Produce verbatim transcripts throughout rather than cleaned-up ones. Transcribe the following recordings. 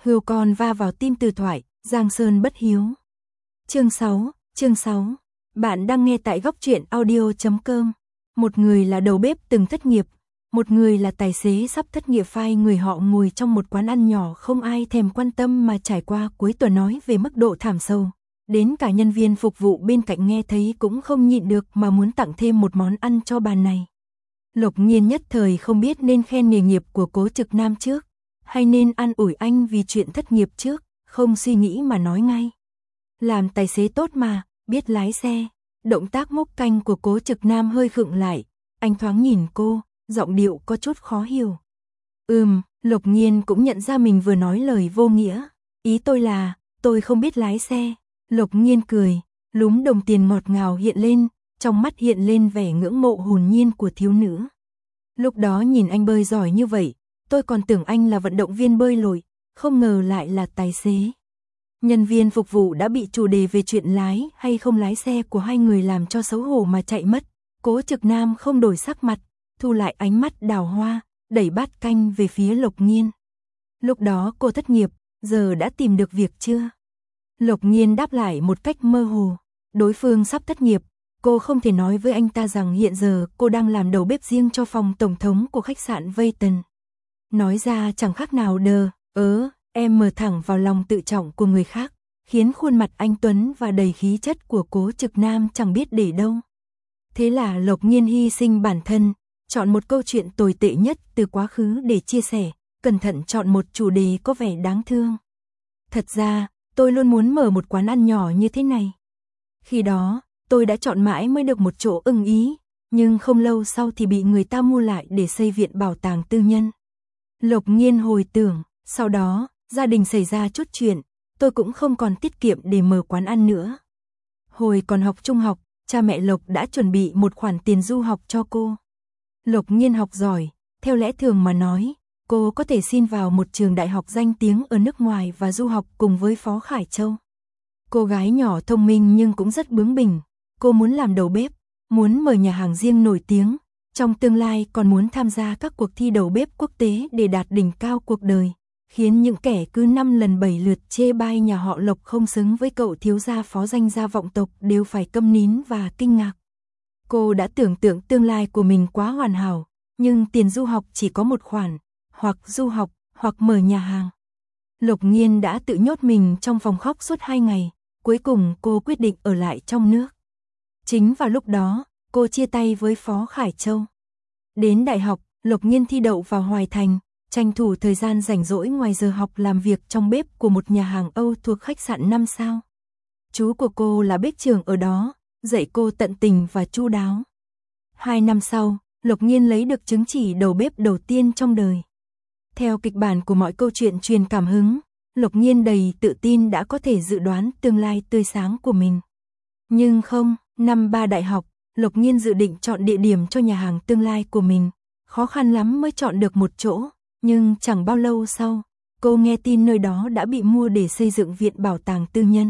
Hươu con va vào tim Từ Thoại, Giang Sơn bất hiếu. Chương sáu, chương sáu. Bạn đang nghe tại góc truyện audio chấm com. Một người là đầu bếp từng thất nghiệp, một người là tài xế sắp thất nghiệp. Phai người họ ngồi trong một quán ăn nhỏ không ai thèm quan tâm mà trải qua cuối tuần nói về mức độ thảm sâu. Đến cả nhân viên phục vụ bên cạnh nghe thấy cũng không nhịn được mà muốn tặng thêm một món ăn cho bàn này. Lộc Nhiên nhất thời không biết nên khen nghề nghiệp của Cố Trực Nam trước, hay nên an ủi anh vì chuyện thất nghiệp trước, không suy nghĩ mà nói ngay. Làm tài xế tốt mà, biết lái xe. Động tác múc canh của Cố Trực Nam hơi khựng lại, anh thoáng nhìn cô, giọng điệu có chút khó hiểu. Ừm, Lộc Nhiên cũng nhận ra mình vừa nói lời vô nghĩa. Ý tôi là, tôi không biết lái xe. Lộc Nhiên cười, lúm đồng tiền ngọt ngào hiện lên, trong mắt hiện lên vẻ ngưỡng mộ hồn nhiên của thiếu nữ. Lúc đó nhìn anh bơi giỏi như vậy, tôi còn tưởng anh là vận động viên bơi lội, không ngờ lại là tài xế. Nhân viên phục vụ đã bị chủ đề về chuyện lái hay không lái xe của hai người làm cho xấu hổ mà chạy mất. Cố Trực Nam không đổi sắc mặt, thu lại ánh mắt đào hoa, đẩy bát canh về phía Lộc Nhiên. Lúc đó cô thất nghiệp, giờ đã tìm được việc chưa? Lộc Nhiên đáp lại một cách mơ hồ. Đối phương sắp thất nghiệp, cô không thể nói với anh ta rằng hiện giờ cô đang làm đầu bếp riêng cho phòng tổng thống của khách sạn Vayton. Nói ra chẳng khác nào đờ, ớ, em mở thẳng vào lòng tự trọng của người khác, khiến khuôn mặt anh tuấn và đầy khí chất của Cố Trực Nam chẳng biết để đâu. Thế là Lộc Nhiên hy sinh bản thân, chọn một câu chuyện tồi tệ nhất từ quá khứ để chia sẻ, cẩn thận chọn một chủ đề có vẻ đáng thương. Thật ra, tôi luôn muốn mở một quán ăn nhỏ như thế này. Khi đó, tôi đã chọn mãi mới được một chỗ ưng ý, nhưng không lâu sau thì bị người ta mua lại để xây viện bảo tàng tư nhân. Lộc Nhiên hồi tưởng, sau đó, gia đình xảy ra chút chuyện, tôi cũng không còn tiết kiệm để mở quán ăn nữa. Hồi còn học trung học, cha mẹ Lộc đã chuẩn bị một khoản tiền du học cho cô. Lộc Nhiên học giỏi, theo lẽ thường mà nói, cô có thể xin vào một trường đại học danh tiếng ở nước ngoài và du học cùng với Phó Khải Châu. Cô gái nhỏ thông minh nhưng cũng rất bướng bỉnh, cô muốn làm đầu bếp, muốn mở nhà hàng riêng nổi tiếng, trong tương lai còn muốn tham gia các cuộc thi đầu bếp quốc tế để đạt đỉnh cao cuộc đời, khiến những kẻ cứ năm lần bảy lượt chê bai nhà họ Lộc không xứng với cậu thiếu gia phó danh gia vọng tộc đều phải câm nín và kinh ngạc. Cô đã tưởng tượng tương lai của mình quá hoàn hảo, nhưng tiền du học chỉ có một khoản, hoặc du học, hoặc mở nhà hàng. Lộc Nhiên đã tự nhốt mình trong phòng khóc suốt hai ngày, cuối cùng cô quyết định ở lại trong nước. Chính vào lúc đó, cô chia tay với Phó Khải Châu. Đến đại học, Lộc Nhiên thi đậu vào Hoài Thành, tranh thủ thời gian rảnh rỗi ngoài giờ học làm việc trong bếp của một nhà hàng Âu thuộc khách sạn năm sao. Chú của cô là bếp trưởng ở đó, dạy cô tận tình và chu đáo. Hai năm sau, Lộc Nhiên lấy được chứng chỉ đầu bếp đầu tiên trong đời. Theo kịch bản của mọi câu chuyện truyền cảm hứng, Lộc Nhiên đầy tự tin đã có thể dự đoán tương lai tươi sáng của mình. Nhưng không, năm ba đại học, Lộc Nhiên dự định chọn địa điểm cho nhà hàng tương lai của mình. Khó khăn lắm mới chọn được một chỗ, nhưng chẳng bao lâu sau, cô nghe tin nơi đó đã bị mua để xây dựng viện bảo tàng tư nhân.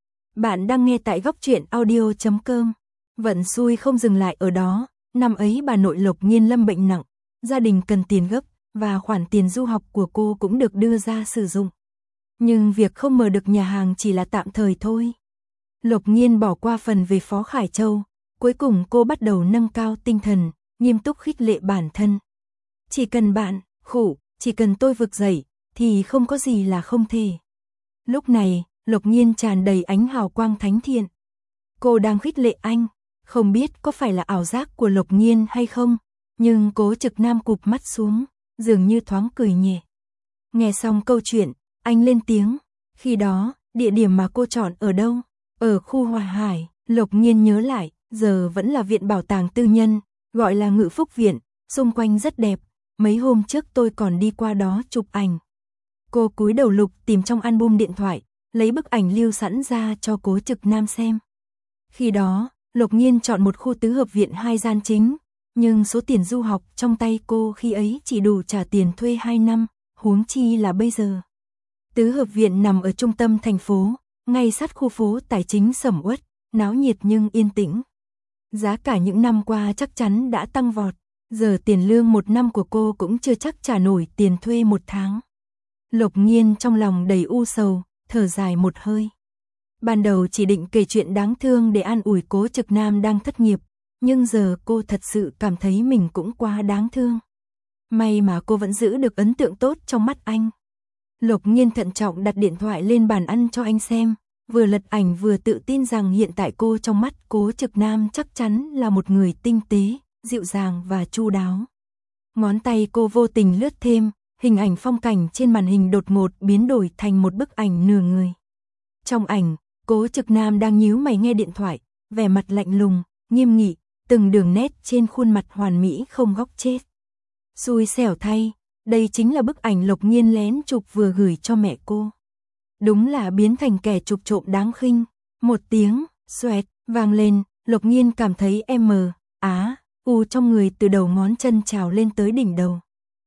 Bạn đang nghe tại góc truyện audio chấm com. Vận xui không dừng lại ở đó, năm ấy bà nội Lộc Nhiên lâm bệnh nặng, gia đình cần tiền gấp, và khoản tiền du học của cô cũng được đưa ra sử dụng. Nhưng việc không mở được nhà hàng chỉ là tạm thời thôi. Lộc Nhiên bỏ qua phần về Phó Khải Châu, cuối cùng cô bắt đầu nâng cao tinh thần, nghiêm túc khích lệ bản thân. Chỉ cần bạn, khủ, chỉ cần tôi vực dậy, thì không có gì là không thể. Lúc này, Lộc Nhiên tràn đầy ánh hào quang thánh thiện. Cô đang khích lệ anh, không biết có phải là ảo giác của Lộc Nhiên hay không, nhưng Cố Trực Nam cụp mắt xuống, dường như thoáng cười nhẹ. Nghe xong câu chuyện, anh lên tiếng, khi đó, địa điểm mà cô chọn ở đâu? Ở khu Hòa Hải. Lộc Nhiên nhớ lại, giờ vẫn là viện bảo tàng tư nhân, gọi là Ngự Phúc Viện, xung quanh rất đẹp, mấy hôm trước tôi còn đi qua đó chụp ảnh. Cô cúi đầu lục tìm trong album điện thoại, lấy bức ảnh lưu sẵn ra cho Cố Trực Nam xem. Khi đó, Lộc Nhiên chọn một khu tứ hợp viện hai gian chính, nhưng số tiền du học trong tay cô khi ấy chỉ đủ trả tiền thuê hai năm, huống chi là bây giờ. Tứ hợp viện nằm ở trung tâm thành phố, ngay sát khu phố tài chính sầm uất, náo nhiệt nhưng yên tĩnh. Giá cả những năm qua chắc chắn đã tăng vọt, giờ tiền lương một năm của cô cũng chưa chắc trả nổi tiền thuê một tháng. Lộc Nhiên trong lòng đầy u sầu, thở dài một hơi. Ban đầu chỉ định kể chuyện đáng thương để an ủi Cố Trực Nam đang thất nghiệp, nhưng giờ cô thật sự cảm thấy mình cũng quá đáng thương. May mà cô vẫn giữ được ấn tượng tốt trong mắt anh. Lộc Nhiên thận trọng đặt điện thoại lên bàn ăn cho anh xem, vừa lật ảnh vừa tự tin rằng hiện tại cô trong mắt Cố Trực Nam chắc chắn là một người tinh tế, dịu dàng và chu đáo. Ngón tay cô vô tình lướt thêm, hình ảnh phong cảnh trên màn hình đột ngột biến đổi thành một bức ảnh nửa người. Trong ảnh, Cố Trực Nam đang nhíu mày nghe điện thoại, vẻ mặt lạnh lùng, nghiêm nghị, từng đường nét trên khuôn mặt hoàn mỹ không góc chết. Xui xẻo thay, đây chính là bức ảnh Lộc Nhiên lén chụp vừa gửi cho mẹ cô. Đúng là biến thành kẻ chụp trộm đáng khinh. Một tiếng, xoẹt, vang lên, Lộc Nhiên cảm thấy em mờ, á, u trong người từ đầu ngón chân trào lên tới đỉnh đầu.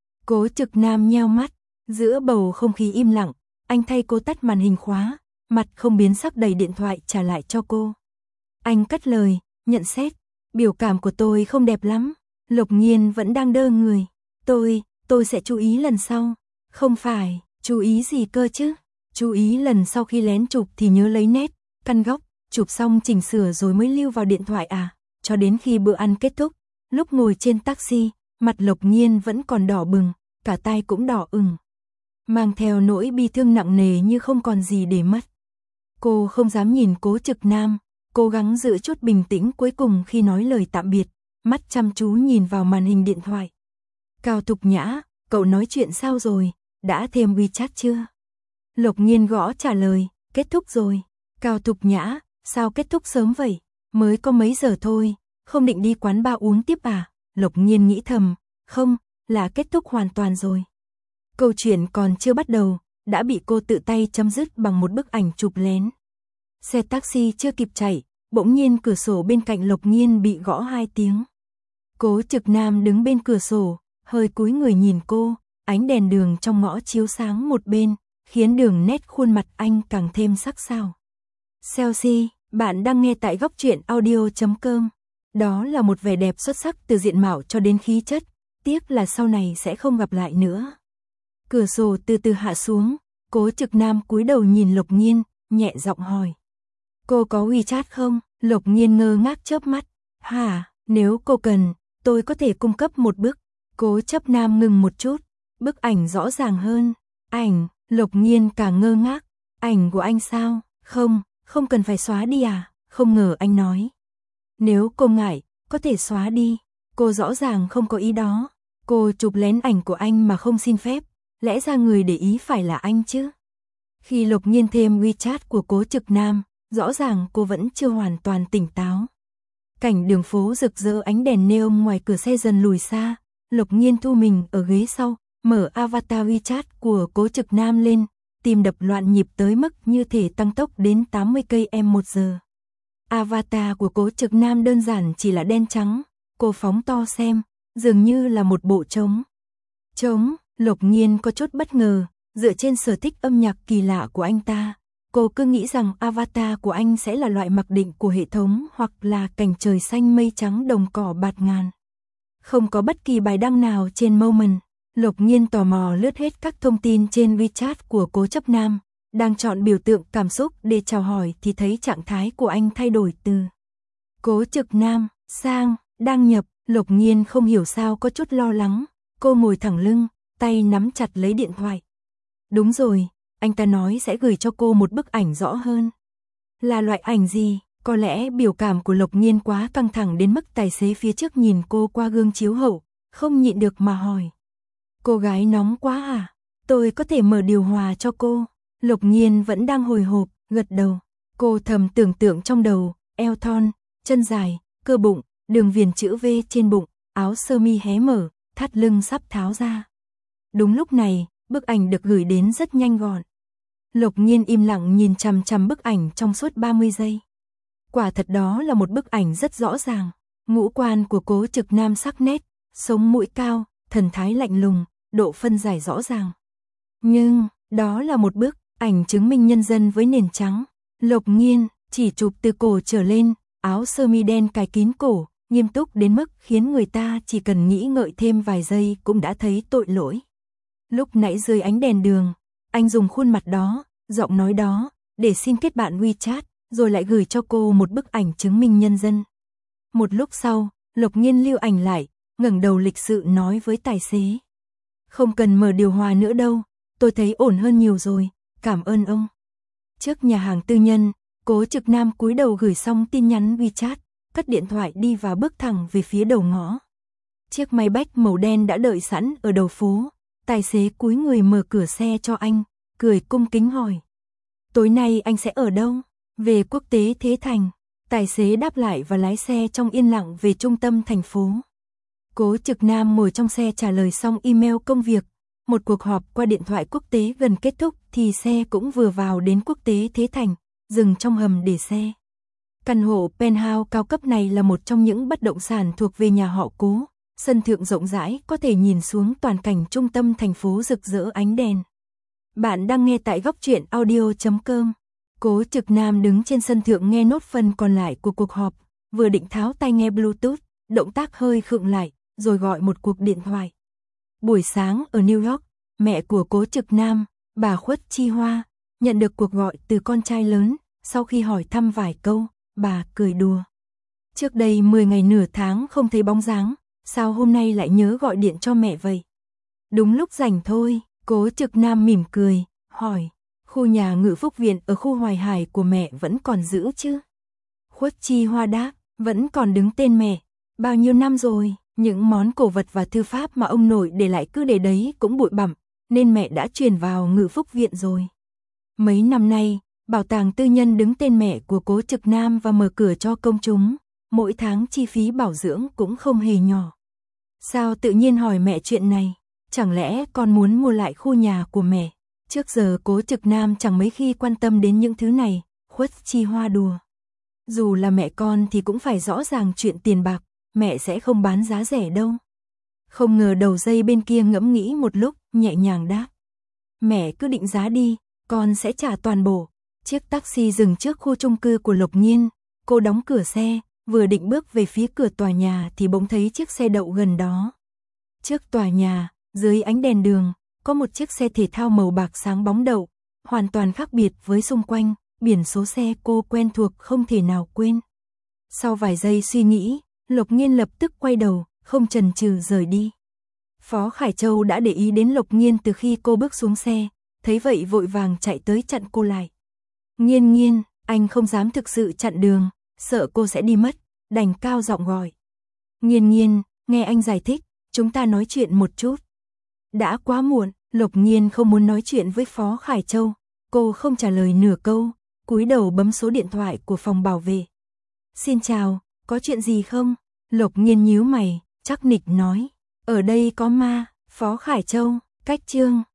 Cố Trực Nam nheo mắt, giữa bầu không khí im lặng, anh thay cô tắt màn hình khóa, mặt không biến sắc đẩy điện thoại trả lại cho cô. Anh cất lời, nhận xét, biểu cảm của tôi không đẹp lắm. Lộc Nhiên vẫn đang đơ người. Tôi, tôi sẽ chú ý lần sau. Không phải, chú ý gì cơ chứ? Chú ý lần sau khi lén chụp thì nhớ lấy nét, căn góc, chụp xong chỉnh sửa rồi mới lưu vào điện thoại à? Cho đến khi bữa ăn kết thúc, lúc ngồi trên taxi, mặt Lộc Nhiên vẫn còn đỏ bừng, cả tai cũng đỏ ửng, mang theo nỗi bi thương nặng nề như không còn gì để mất. Cô không dám nhìn Cố Trực Nam, cố gắng giữ chút bình tĩnh cuối cùng khi nói lời tạm biệt, mắt chăm chú nhìn vào màn hình điện thoại. Cao Thục Nhã, cậu nói chuyện sao rồi, đã thêm WeChat chưa? Lộc Nhiên gõ trả lời, kết thúc rồi. Cao Thục Nhã, sao kết thúc sớm vậy? Mới có mấy giờ thôi, không định đi quán bar uống tiếp à? Lộc Nhiên nghĩ thầm, không, là kết thúc hoàn toàn rồi. Câu chuyện còn chưa bắt đầu, đã bị cô tự tay chấm dứt bằng một bức ảnh chụp lén. Xe taxi chưa kịp chạy, bỗng nhiên cửa sổ bên cạnh Lộc Nhiên bị gõ hai tiếng. Cố Trực Nam đứng bên cửa sổ, hơi cúi người nhìn cô, ánh đèn đường trong ngõ chiếu sáng một bên, khiến đường nét khuôn mặt anh càng thêm sắc sảo. Chelsea, bạn đang nghe tại góc truyện audio chấm com. Đó là một vẻ đẹp xuất sắc từ diện mạo cho đến khí chất, tiếc là sau này sẽ không gặp lại nữa. Cửa sổ từ từ hạ xuống, Cố Trực Nam cúi đầu nhìn Lộc Nhiên, nhẹ giọng hỏi. Cô có WeChat không? Lộc Nhiên ngơ ngác chớp mắt. Hả, nếu cô cần, tôi có thể cung cấp một bức. Cố Chấp Nam ngừng một chút, bức ảnh rõ ràng hơn. Ảnh, Lộc Nhiên càng ngơ ngác. Ảnh của anh sao? Không, không cần phải xóa đi à? Không ngờ anh nói. Nếu cô ngại, có thể xóa đi. Cô rõ ràng không có ý đó. Cô chụp lén ảnh của anh mà không xin phép. Lẽ ra người để ý phải là anh chứ. Khi Lộc Nhiên thêm WeChat của Cố Trực Nam, rõ ràng cô vẫn chưa hoàn toàn tỉnh táo. Cảnh đường phố rực rỡ ánh đèn neon ngoài cửa xe dần lùi xa. Lộc Nhiên thu mình ở ghế sau, mở avatar WeChat của Cố Trực Nam lên, tim đập loạn nhịp tới mức như thể tăng tốc đến tám mươi ki lô mét một giờ. Avatar của Cố Trực Nam đơn giản chỉ là đen trắng, cô phóng to xem, dường như là một bộ trống. Trống, Lộc Nhiên có chút bất ngờ, dựa trên sở thích âm nhạc kỳ lạ của anh ta. Cô cứ nghĩ rằng avatar của anh sẽ là loại mặc định của hệ thống hoặc là cảnh trời xanh mây trắng đồng cỏ bạt ngàn. Không có bất kỳ bài đăng nào trên Moment. Lộc Nhiên tò mò lướt hết các thông tin trên WeChat của Cố Chấp Nam, đang chọn biểu tượng cảm xúc để chào hỏi thì thấy trạng thái của anh thay đổi từ Cố Trực Nam sang đăng nhập. Lộc Nhiên không hiểu sao có chút lo lắng, cô ngồi thẳng lưng, tay nắm chặt lấy điện thoại. Đúng rồi, anh ta nói sẽ gửi cho cô một bức ảnh rõ hơn. Là loại ảnh gì? Có lẽ biểu cảm của Lộc Nhiên quá căng thẳng đến mức tài xế phía trước nhìn cô qua gương chiếu hậu, không nhịn được mà hỏi. Cô gái nóng quá à? Tôi có thể mở điều hòa cho cô. Lộc Nhiên vẫn đang hồi hộp, gật đầu. Cô thầm tưởng tượng trong đầu, eo thon, chân dài, cơ bụng, đường viền chữ V trên bụng, áo sơ mi hé mở, thắt lưng sắp tháo ra. Đúng lúc này, bức ảnh được gửi đến rất nhanh gọn. Lộc Nhiên im lặng nhìn chằm chằm bức ảnh trong suốt ba mươi giây. Quả thật đó là một bức ảnh rất rõ ràng. Ngũ quan của Cố Trực Nam sắc nét, sống mũi cao, thần thái lạnh lùng, độ phân giải rõ ràng. Nhưng, đó là một bức ảnh chứng minh nhân dân với nền trắng. Lộc Nhiên chỉ chụp từ cổ trở lên, áo sơ mi đen cài kín cổ, nghiêm túc đến mức khiến người ta chỉ cần nghĩ ngợi thêm vài giây cũng đã thấy tội lỗi. Lúc nãy dưới ánh đèn đường, Anh dùng khuôn mặt đó, giọng nói đó, để xin kết bạn WeChat, rồi lại gửi cho cô một bức ảnh chứng minh nhân dân. Một lúc sau, Lộc Nhiên lưu ảnh lại, ngẩng đầu lịch sự nói với tài xế. Không cần mở điều hòa nữa đâu, tôi thấy ổn hơn nhiều rồi, cảm ơn ông. Trước nhà hàng tư nhân, Cố Trực Nam cúi đầu gửi xong tin nhắn WeChat, cất điện thoại đi và bước thẳng về phía đầu ngõ. Chiếc Maybach màu đen đã đợi sẵn ở đầu phố, tài xế cúi người mở cửa xe cho anh, cười cung kính hỏi. Tối nay anh sẽ ở đâu? Về Quốc tế Thế Thành. Tài xế đáp lại và lái xe trong yên lặng về trung tâm thành phố. Cố Trực Nam ngồi trong xe trả lời xong email công việc. Một cuộc họp qua điện thoại quốc tế gần kết thúc thì xe cũng vừa vào đến Quốc tế Thế Thành, dừng trong hầm để xe. Căn hộ penthouse cao cấp này là một trong những bất động sản thuộc về nhà họ Cố. Sân thượng rộng rãi có thể nhìn xuống toàn cảnh trung tâm thành phố rực rỡ ánh đèn. Bạn đang nghe tại góc truyện audio chấm com. Cố Trực Nam đứng trên sân thượng nghe nốt phần còn lại của cuộc họp, vừa định tháo tai nghe Bluetooth, động tác hơi khựng lại, rồi gọi một cuộc điện thoại. Buổi sáng ở New York, mẹ của Cố Trực Nam, bà Khuất Chi Hoa, nhận được cuộc gọi từ con trai lớn, sau khi hỏi thăm vài câu, bà cười đùa. Trước đây mười ngày nửa tháng không thấy bóng dáng, sao hôm nay lại nhớ gọi điện cho mẹ vậy? Đúng lúc rảnh thôi, Cố Trực Nam mỉm cười, hỏi, khu nhà Ngự Phúc Viện ở khu Hoài Hải của mẹ vẫn còn giữ chứ? Khuất Chi Hoa đáp, vẫn còn đứng tên mẹ. Bao nhiêu năm rồi, những món cổ vật và thư pháp mà ông nội để lại cứ để đấy cũng bụi bặm, nên mẹ đã chuyển vào Ngự Phúc Viện rồi. Mấy năm nay, bảo tàng tư nhân đứng tên mẹ của Cố Trực Nam và mở cửa cho công chúng, mỗi tháng chi phí bảo dưỡng cũng không hề nhỏ. Sao tự nhiên hỏi mẹ chuyện này? Chẳng lẽ con muốn mua lại khu nhà của mẹ? Trước giờ Cố Trực Nam chẳng mấy khi quan tâm đến những thứ này, Khuất Chi Hoa đùa. Dù là mẹ con thì cũng phải rõ ràng chuyện tiền bạc, mẹ sẽ không bán giá rẻ đâu. Không ngờ đầu dây bên kia ngẫm nghĩ một lúc, nhẹ nhàng đáp. Mẹ cứ định giá đi, con sẽ trả toàn bộ. Chiếc taxi dừng trước khu chung cư của Lộc Nhiên, cô đóng cửa xe, vừa định bước về phía cửa tòa nhà thì bỗng thấy chiếc xe đậu gần đó. Trước tòa nhà, dưới ánh đèn đường, có một chiếc xe thể thao màu bạc sáng bóng đậu, hoàn toàn khác biệt với xung quanh, biển số xe cô quen thuộc không thể nào quên. Sau vài giây suy nghĩ, Lộc Nhiên lập tức quay đầu, không chần chừ rời đi. Phó Khải Châu đã để ý đến Lộc Nhiên từ khi cô bước xuống xe, thấy vậy vội vàng chạy tới chặn cô lại. Nhiên Nhiên, anh không dám thực sự chặn đường, sợ cô sẽ đi mất, đành cao giọng gọi. Nhiên Nhiên, nghe anh giải thích, chúng ta nói chuyện một chút. Đã quá muộn, Lộc Nhiên không muốn nói chuyện với Phó Khải Châu, cô không trả lời nửa câu, cúi đầu bấm số điện thoại của phòng bảo vệ. Xin chào, có chuyện gì không? Lộc Nhiên nhíu mày, chắc nịch nói. Ở đây có ma. Phó Khải Châu, cách chương.